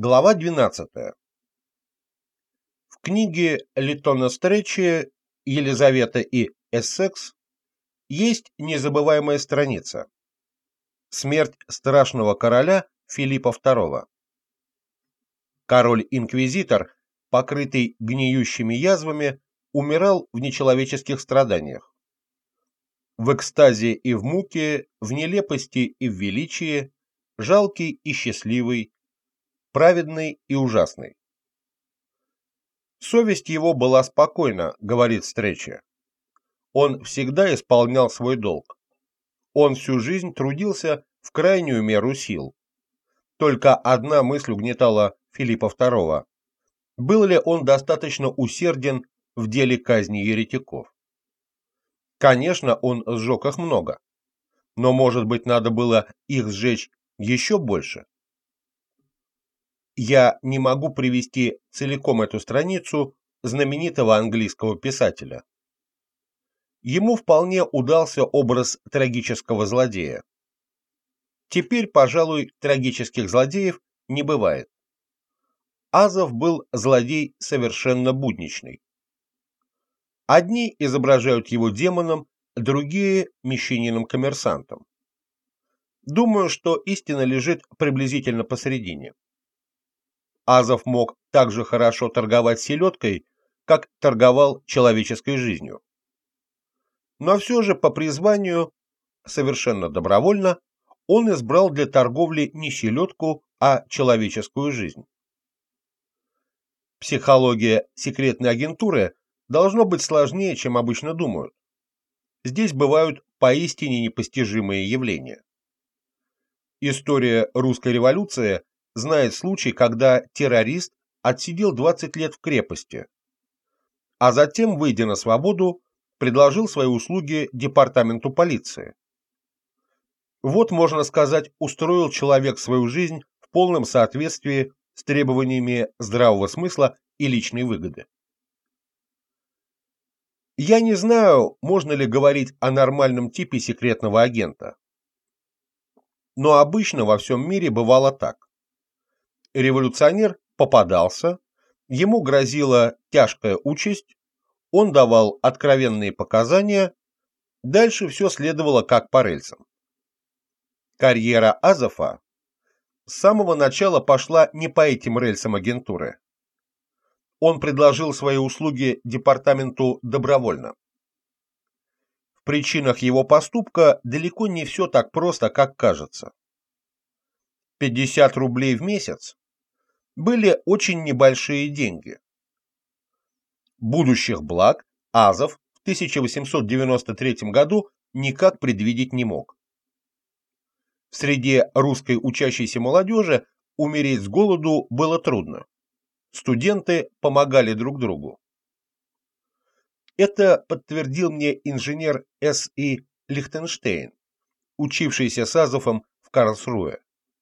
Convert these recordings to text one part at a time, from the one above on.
Глава 12. В книге Литтона Стречи «Елизавета и Эссекс» есть незабываемая страница. Смерть страшного короля Филиппа II. Король-инквизитор, покрытый гниющими язвами, умирал в нечеловеческих страданиях. В экстазе и в муке, в нелепости и в величии, жалкий и счастливый, праведный и ужасный. Совесть его была спокойна, говорит Стречи. Он всегда исполнял свой долг. Он всю жизнь трудился в крайнюю меру сил. Только одна мысль угнетала Филиппа II. Был ли он достаточно усерден в деле казни еретиков? Конечно, он сжег их много. Но, может быть, надо было их сжечь еще больше? Я не могу привести целиком эту страницу знаменитого английского писателя. Ему вполне удался образ трагического злодея. Теперь, пожалуй, трагических злодеев не бывает. Азов был злодей совершенно будничный. Одни изображают его демоном, другие – мещанином-коммерсантом. Думаю, что истина лежит приблизительно посередине. Азов мог так же хорошо торговать селедкой, как торговал человеческой жизнью. Но все же по призванию, совершенно добровольно, он избрал для торговли не селедку, а человеческую жизнь. Психология секретной агентуры должно быть сложнее, чем обычно думают. Здесь бывают поистине непостижимые явления. История русской революции знает случай, когда террорист отсидел 20 лет в крепости, а затем, выйдя на свободу, предложил свои услуги департаменту полиции. Вот, можно сказать, устроил человек свою жизнь в полном соответствии с требованиями здравого смысла и личной выгоды. Я не знаю, можно ли говорить о нормальном типе секретного агента. Но обычно во всем мире бывало так. Революционер попадался, ему грозила тяжкая участь, он давал откровенные показания, дальше все следовало как по рельсам. Карьера Азова с самого начала пошла не по этим рельсам агентуры. Он предложил свои услуги департаменту добровольно. В причинах его поступка далеко не все так просто, как кажется. 50 рублей в месяц были очень небольшие деньги. Будущих благ Азов в 1893 году никак предвидеть не мог. В среде русской учащейся молодежи умереть с голоду было трудно. Студенты помогали друг другу. Это подтвердил мне инженер С.И. Лихтенштейн, учившийся с Азовом в Карлсруэ.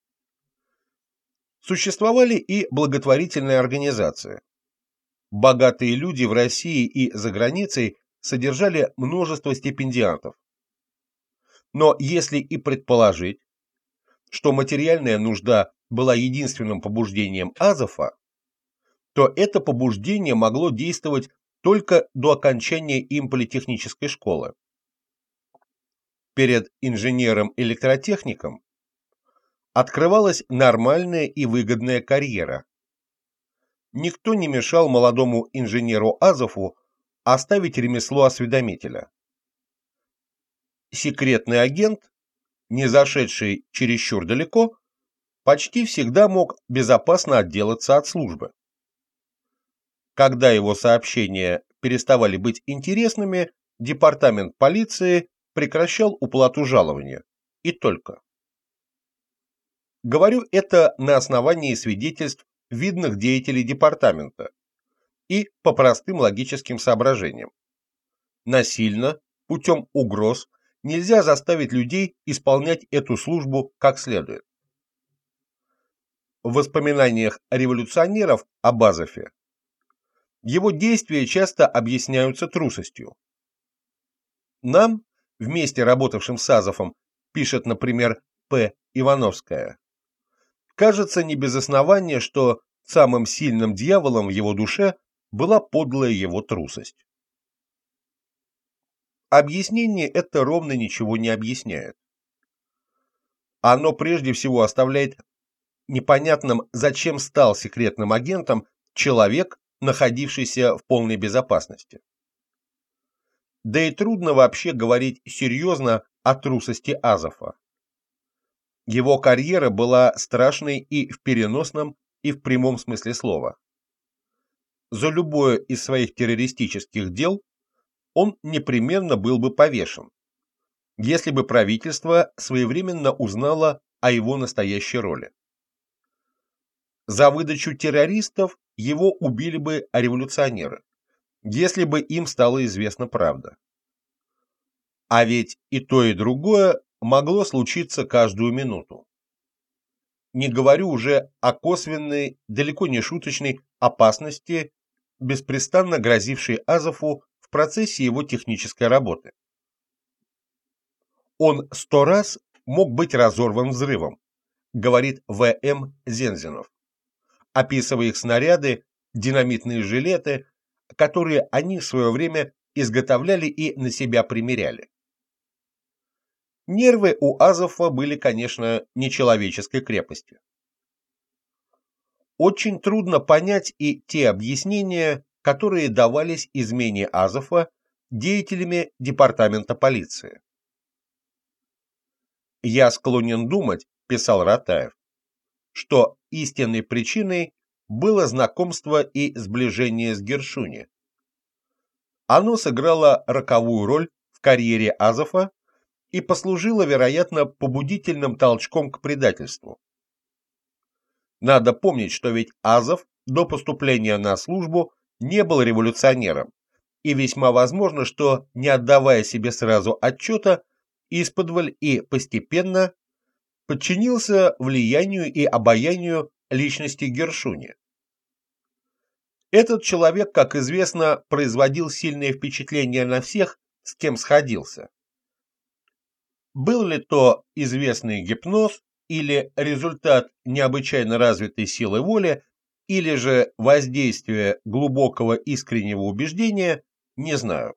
Существовали и благотворительные организации. Богатые люди в России и за границей содержали множество стипендиатов. Но если и предположить, что материальная нужда была единственным побуждением Азова, то это побуждение могло действовать только до окончания им политехнической школы. Перед инженером-электротехником открывалась нормальная и выгодная карьера. Никто не мешал молодому инженеру Азову оставить ремесло осведомителя. Секретный агент, не зашедший чересчур далеко, почти всегда мог безопасно отделаться от службы. Когда его сообщения переставали быть интересными, департамент полиции прекращал уплату жалования. И только. Говорю это на основании свидетельств видных деятелей департамента и по простым логическим соображениям. Насильно, путем угроз, нельзя заставить людей исполнять эту службу как следует. В воспоминаниях революционеров об Азове его действия часто объясняются трусостью. Нам, вместе работавшим с Азовом, пишет, например, П. Ивановская, Кажется не без основания, что самым сильным дьяволом в его душе была подлая его трусость. Объяснение это ровно ничего не объясняет. Оно прежде всего оставляет непонятным, зачем стал секретным агентом человек, находившийся в полной безопасности. Да и трудно вообще говорить серьезно о трусости Азова. Его карьера была страшной и в переносном, и в прямом смысле слова. За любое из своих террористических дел он непременно был бы повешен, если бы правительство своевременно узнало о его настоящей роли. За выдачу террористов его убили бы революционеры, если бы им стала известна правда. А ведь и то, и другое могло случиться каждую минуту. Не говорю уже о косвенной, далеко не шуточной опасности, беспрестанно грозившей Азову в процессе его технической работы. Он 100 раз мог быть разорван взрывом, говорит В.М. Зензинов, описывая их снаряды, динамитные жилеты, которые они в свое время изготовляли и на себя примеряли. Нервы у Азова были, конечно, нечеловеческой крепости. Очень трудно понять и те объяснения, которые давались измене Азова деятелями департамента полиции. «Я склонен думать, — писал Ратаев, — что истинной причиной было знакомство и сближение с Гершуни. Оно сыграло роковую роль в карьере Азова и послужило, вероятно, побудительным толчком к предательству. Надо помнить, что ведь Азов до поступления на службу не был революционером, и весьма возможно, что, не отдавая себе сразу отчета, исподволь и постепенно подчинился влиянию и обаянию личности Гершуни. Этот человек, как известно, производил сильное впечатление на всех, с кем сходился. Был ли то известный гипноз, или результат необычайно развитой силы воли, или же воздействие глубокого искреннего убеждения, не знаю.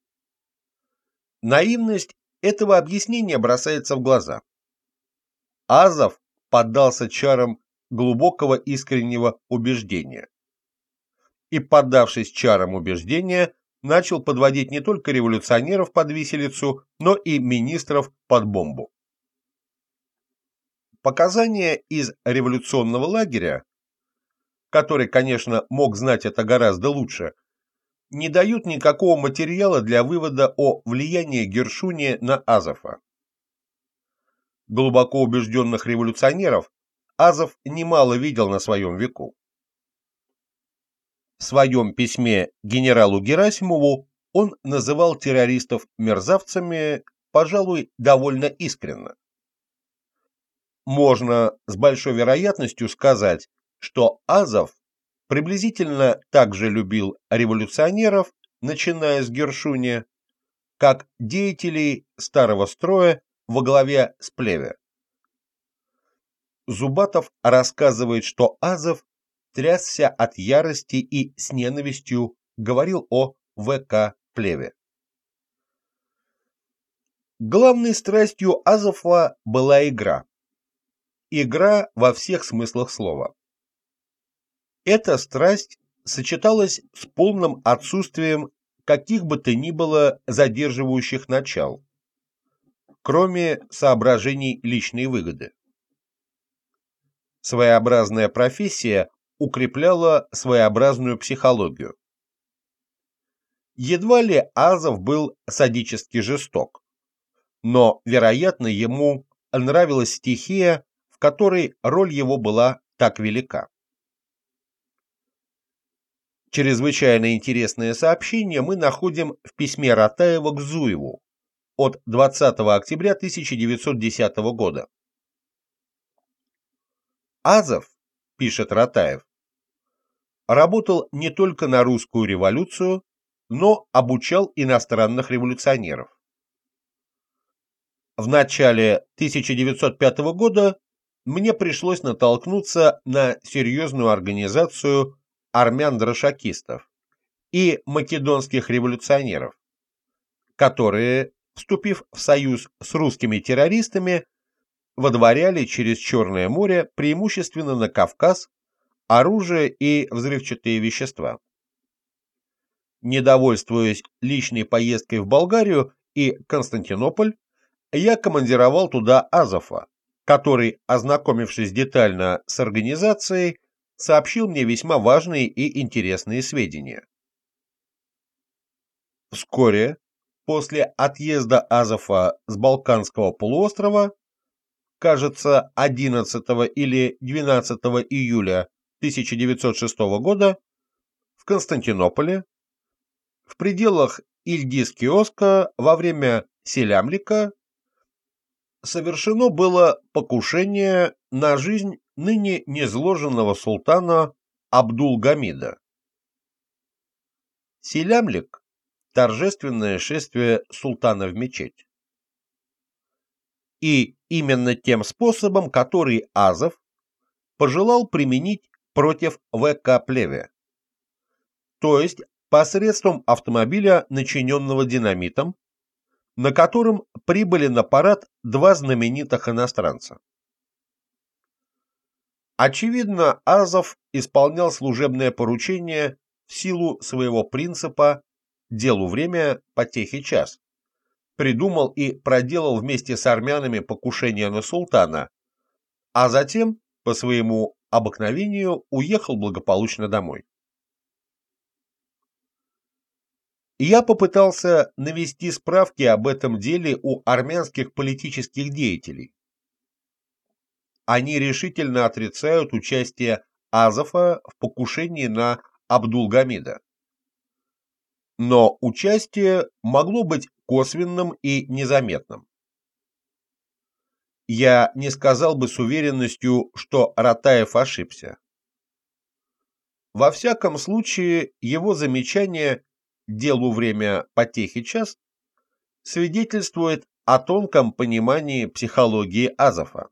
Наивность этого объяснения бросается в глаза. Азов поддался чарам глубокого искреннего убеждения. И, поддавшись чарам убеждения, начал подводить не только революционеров под виселицу, но и министров под бомбу. Показания из революционного лагеря, который, конечно, мог знать это гораздо лучше, не дают никакого материала для вывода о влиянии Гершуни на Азова. Глубоко убежденных революционеров Азов немало видел на своем веку. В своем письме генералу Герасимову он называл террористов мерзавцами, пожалуй, довольно искренно. Можно с большой вероятностью сказать, что Азов приблизительно так же любил революционеров, начиная с Гершуни, как деятелей старого строя во главе с Плеве. Зубатов рассказывает, что Азов трясся от ярости и с ненавистью говорил о В.К. Плеве. Главной страстью Азова была игра. Игра во всех смыслах слова. Эта страсть сочеталась с полным отсутствием каких бы то ни было задерживающих начал, кроме соображений личной выгоды. Своеобразная профессия укрепляла своеобразную психологию. Едва ли Азов был садически жесток, но, вероятно, ему нравилась стихия, в которой роль его была так велика. Чрезвычайно интересное сообщение мы находим в письме Ратаева к Зуеву от 20 октября 1910 года. Азов, пишет Ратаев, работал не только на русскую революцию, но обучал иностранных революционеров. В начале 1905 года мне пришлось натолкнуться на серьезную организацию армян-драшакистов и македонских революционеров, которые, вступив в союз с русскими террористами, водворяли через Черное море преимущественно на Кавказ оружие и взрывчатые вещества. Недовольствуясь личной поездкой в Болгарию и Константинополь, я командировал туда Азофа, который, ознакомившись детально с организацией, сообщил мне весьма важные и интересные сведения. Вскоре после отъезда Азофа с Балканского полуострова, кажется, 11 или 12 июля 1906 года, в Константинополе, в пределах Ильдиз-Киоска во время селямлика совершено было покушение на жизнь ныне низложенного султана Абдул-Гамида. Селямлик – торжественное шествие султана в мечеть. И именно тем способом, который Азов пожелал применить против В.К. Плеве, то есть посредством автомобиля, начиненного динамитом, на котором прибыли на парад два знаменитых иностранца. Очевидно, Азов исполнял служебное поручение в силу своего принципа «делу время, потехе час», придумал и проделал вместе с армянами покушение на султана, а затем, по своему обыкновению, уехал благополучно домой. Я попытался навести справки об этом деле у армянских политических деятелей. Они решительно отрицают участие Азофа в покушении на Абдул-Гамида. Но участие могло быть косвенным и незаметным. Я не сказал бы с уверенностью, что Ратаев ошибся. Во всяком случае, его замечание «делу время, потехе час» свидетельствует о тонком понимании психологии Азофа.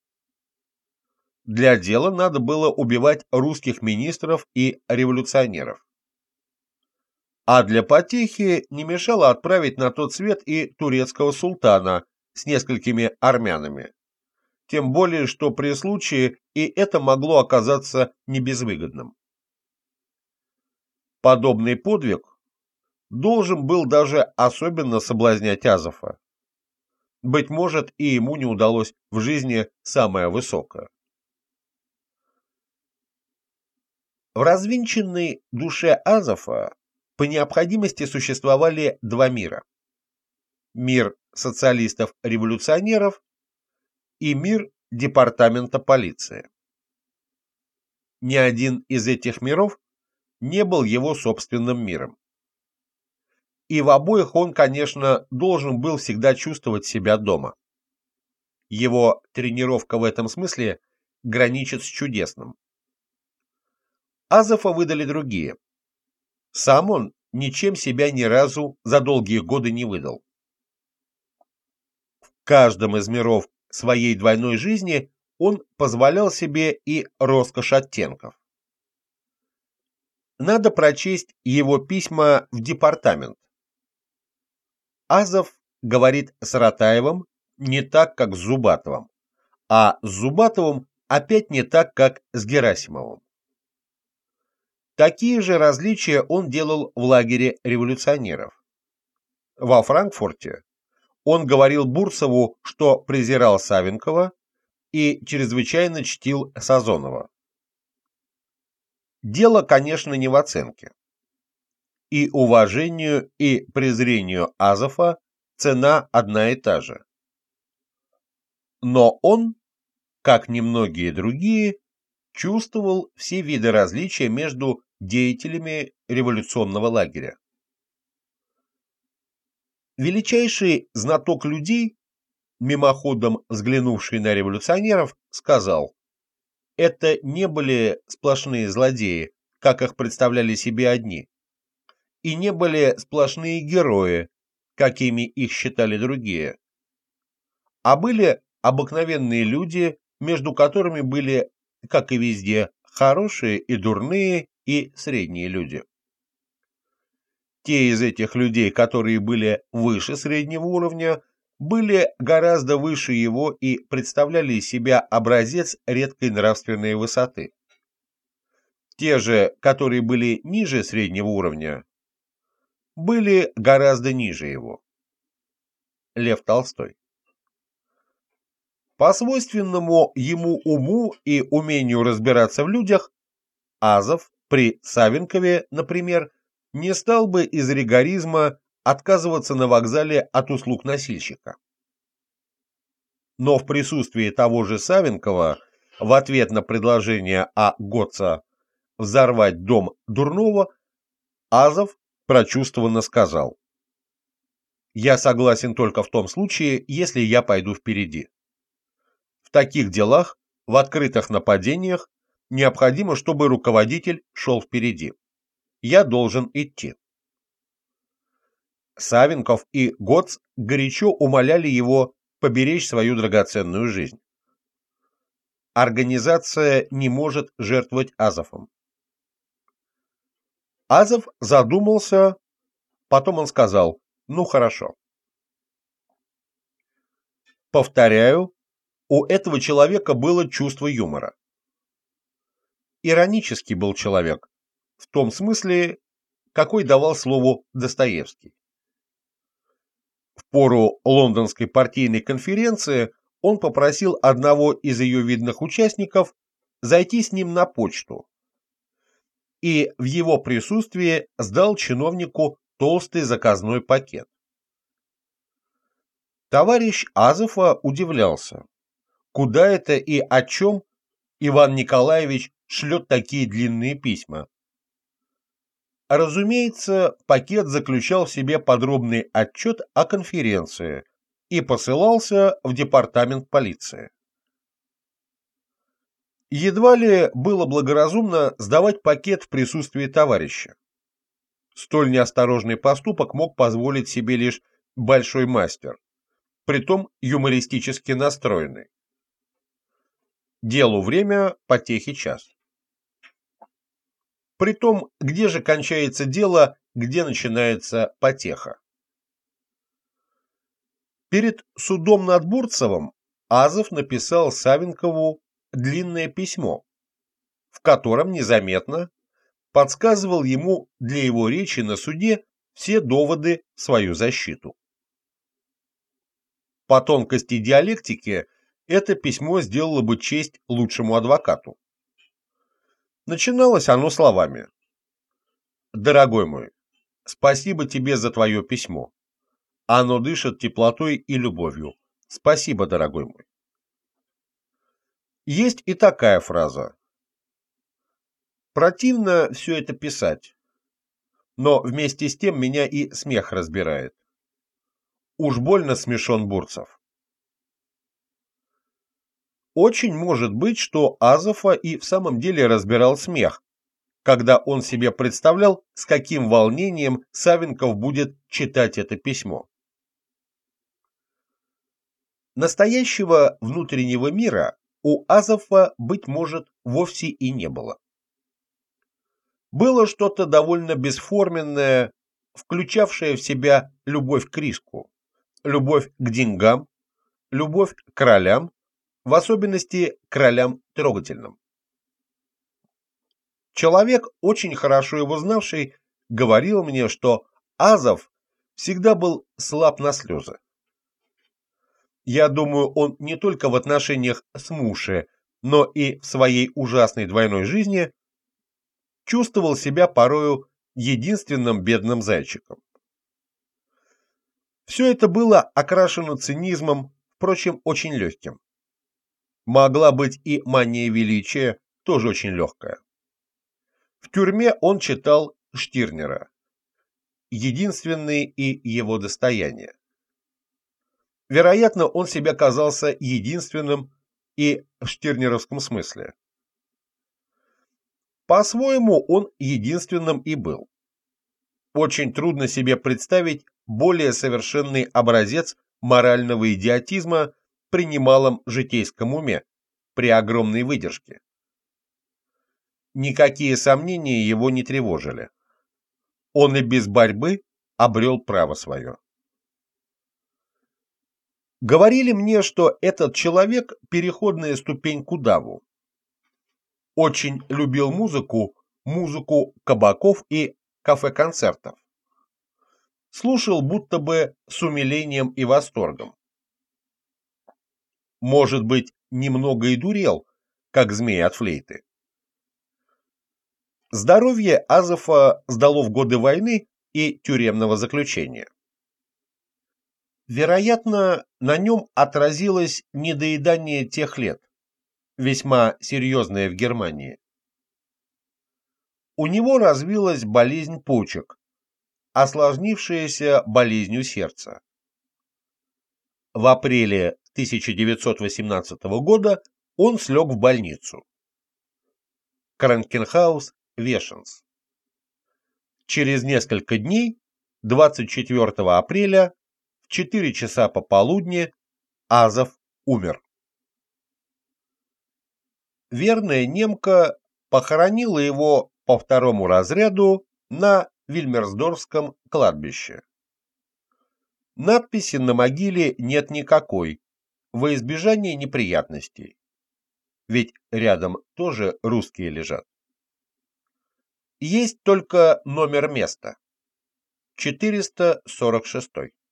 Для дела надо было убивать русских министров и революционеров. А для потехи не мешало отправить на тот свет и турецкого султана с несколькими армянами. Тем более, что при случае и это могло оказаться небезвыгодным. Подобный подвиг должен был даже особенно соблазнять Азофа. Быть может, и ему не удалось в жизни самое высокое. В развинченной душе Азофа по необходимости существовали два мира. Мир социалистов-революционеров и мир департамента полиции. Ни один из этих миров не был его собственным миром. И в обоих он, конечно, должен был всегда чувствовать себя дома. Его тренировка в этом смысле граничит с чудесным. Азофа выдали другие. Сам он ничем себя ни разу за долгие годы не выдал. В каждом из миров своей двойной жизни он позволял себе и роскошь оттенков. Надо прочесть его письма в департамент. Азов говорит с Ратаевым не так, как с Зубатовым, а с Зубатовым опять не так, как с Герасимовым. Такие же различия он делал в лагере революционеров. Во Франкфурте он говорил Бурцеву, что презирал Савенкова и чрезвычайно чтил Сазонова. Дело, конечно, не в оценке. И уважению, и презрению Азофа цена одна и та же. Но он, как немногие другие, чувствовал все виды различия между деятелями революционного лагеря. Величайший знаток людей, мимоходом взглянувший на революционеров, сказал: это не были сплошные злодеи, как их представляли себе одни, и не были сплошные герои, какими их считали другие, а были обыкновенные люди, между которыми были, как и везде, хорошие и дурные и средние люди. Те из этих людей, которые были выше среднего уровня, были гораздо выше его и представляли из себя образец редкой нравственной высоты. Те же, которые были ниже среднего уровня, были гораздо ниже его. Лев Толстой. По свойственному ему уму и умению разбираться в людях, Азов при Савенкове, например, не стал бы из ригоризма отказываться на вокзале от услуг носильщика. Но в присутствии того же Савенкова в ответ на предложение А. Готца взорвать дом Дурнова Азов прочувствованно сказал: «Я согласен только в том случае, если я пойду впереди. В таких делах, в открытых нападениях, необходимо, чтобы руководитель шел впереди. Я должен идти». Савенков и Готц горячо умоляли его поберечь свою драгоценную жизнь. Организация не может жертвовать Азовом. Азов задумался, потом он сказал: «Ну хорошо». Повторяю, у этого человека было чувство юмора. Иронический был человек, в том смысле, какой давал слову Достоевский. В пору лондонской партийной конференции он попросил одного из ее видных участников зайти с ним на почту и в его присутствии сдал чиновнику толстый заказной пакет. Товарищ Азова удивлялся, куда это и о чем Иван Николаевич шлет такие длинные письма. Разумеется, пакет заключал в себе подробный отчет о конференции и посылался в департамент полиции. Едва ли было благоразумно сдавать пакет в присутствии товарища. Столь неосторожный поступок мог позволить себе лишь большой мастер, притом юмористически настроенный. Делу время, потехе час. Притом, где же кончается дело, где начинается потеха? Перед судом над Бурцевым Азов написал Савенкову длинное письмо, в котором незаметно подсказывал ему для его речи на суде все доводы в свою защиту. По тонкости диалектики это письмо сделало бы честь лучшему адвокату. Начиналось оно словами: «Дорогой мой, спасибо тебе за твое письмо. Оно дышит теплотой и любовью. Спасибо, дорогой мой». Есть и такая фраза: «Противно все это писать, но вместе с тем меня и смех разбирает. Уж больно смешон Бурцев». Очень может быть, что Азова и в самом деле разбирал смех, когда он себе представлял, с каким волнением Савенков будет читать это письмо. Настоящего внутреннего мира у Азова, быть может, вовсе и не было. Было что-то довольно бесформенное, включавшее в себя любовь к риску, любовь к деньгам, любовь к ролям, в особенности к ролям трогательным. Человек, очень хорошо его знавший, говорил мне, что Азов всегда был слаб на слезы. Я думаю, он не только в отношениях с Муше, но и в своей ужасной двойной жизни чувствовал себя порою единственным бедным зайчиком. Все это было окрашено цинизмом, впрочем, очень легким. Могла быть и мания величия, тоже очень легкая. В тюрьме он читал Штирнера, единственный и его достояние. Вероятно, он себе казался единственным и в штирнеровском смысле. По-своему, он единственным и был. Очень трудно себе представить более совершенный образец морального идиотизма при немалом житейском уме, при огромной выдержке. Никакие сомнения его не тревожили. Он и без борьбы обрел право свое. Говорили мне, что этот человек – переходная ступень к удаву. Очень любил музыку кабаков и кафе-концертов. Слушал будто бы с умилением и восторгом. Может быть, немного и дурел, как змей от флейты. Здоровье Азефа сдало в годы войны и тюремного заключения. Вероятно, на нем отразилось недоедание тех лет, весьма серьезное в Германии. У него развилась болезнь почек, осложнившаяся болезнью сердца. В апреле 1918 года он слег в больницу. Кранкенхаус-Вешенс. Через несколько дней, 24 апреля, в 4 часа пополудни, Азеф умер. Верная немка похоронила его по второму разряду на Вильмерсдорфском кладбище. Надписи на могиле нет никакой, во избежание неприятностей. Ведь рядом тоже русские лежат. Есть только номер места. 446.